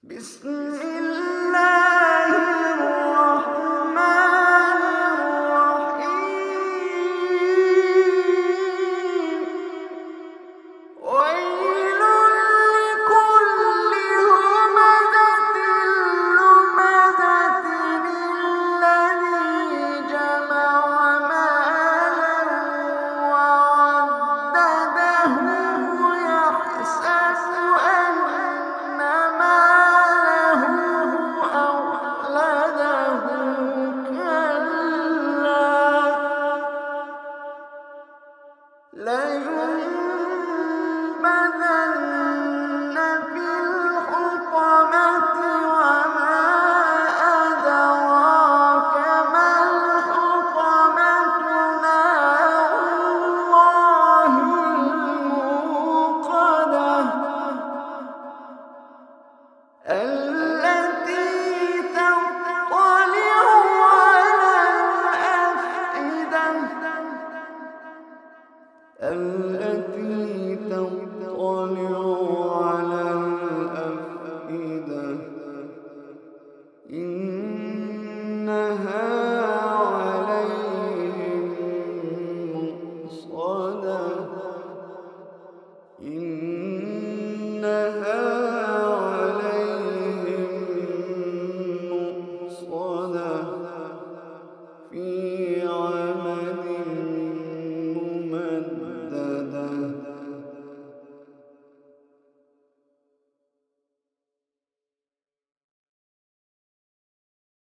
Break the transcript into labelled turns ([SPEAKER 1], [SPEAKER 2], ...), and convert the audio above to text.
[SPEAKER 1] بسم الله الرحمن الرحيم ويل لكل همزة لمزة الذي جمع مالا وعدده يحسب أن ماله أخلده كلا لينبذن في الحطمة وما أدراك ما الحطمة نار الله الموقدة التي تطلع على الأفئدة إنها عليهم مؤصدة في عمد